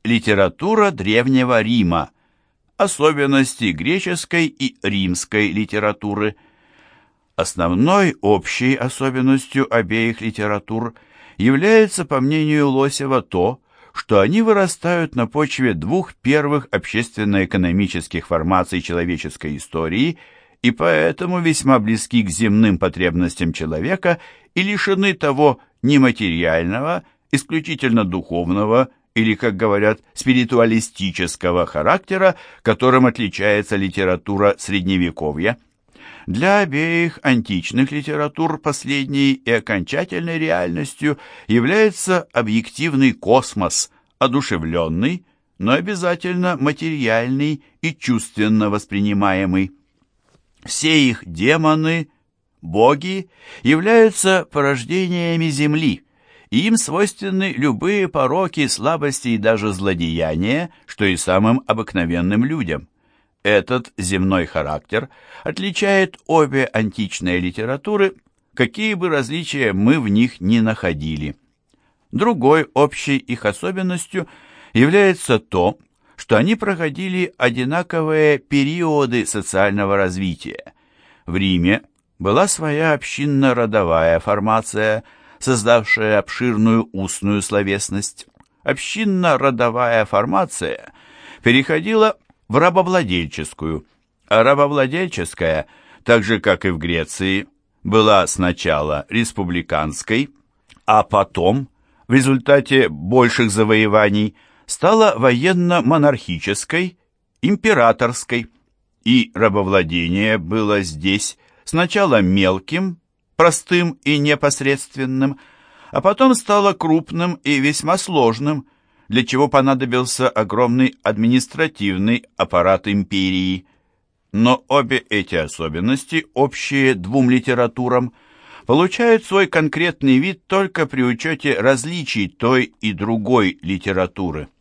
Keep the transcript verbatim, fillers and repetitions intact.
литература Древнего Рима. Особенности греческой и римской литературы. Основной общей особенностью обеих литератур является, по мнению Лосева, то, что они вырастают на почве двух первых общественно-экономических формаций человеческой истории и поэтому весьма близки к земным потребностям человека и лишены того нематериального, исключительно духовного или, как говорят, спиритуалистического характера, которым отличается литература Средневековья. Для обеих античных литератур последней и окончательной реальностью является объективный космос, одушевленный, но обязательно материальный и чувственно воспринимаемый. Все их демоны, боги, являются порождениями Земли, и им свойственны любые пороки, слабости и даже злодеяния, что и самым обыкновенным людям. Этот земной характер отличает обе античные литературы, какие бы различия мы в них ни находили. Другой общей их особенностью является то, что они проходили одинаковые периоды социального развития. В Риме была своя общинно-родовая формация, создавшая обширную устную словесность. Общинно-родовая формация переходила в рабовладельческую, а рабовладельческая, так же как и в Греции, была сначала республиканской, а потом, в результате больших завоеваний, стала военно-монархической, императорской, и рабовладение было здесь сначала мелким, простым и непосредственным, а потом стало крупным и весьма сложным, для чего понадобился огромный административный аппарат империи. Но обе эти особенности, общие двум литературам, получают свой конкретный вид только при учете различий той и другой литературы.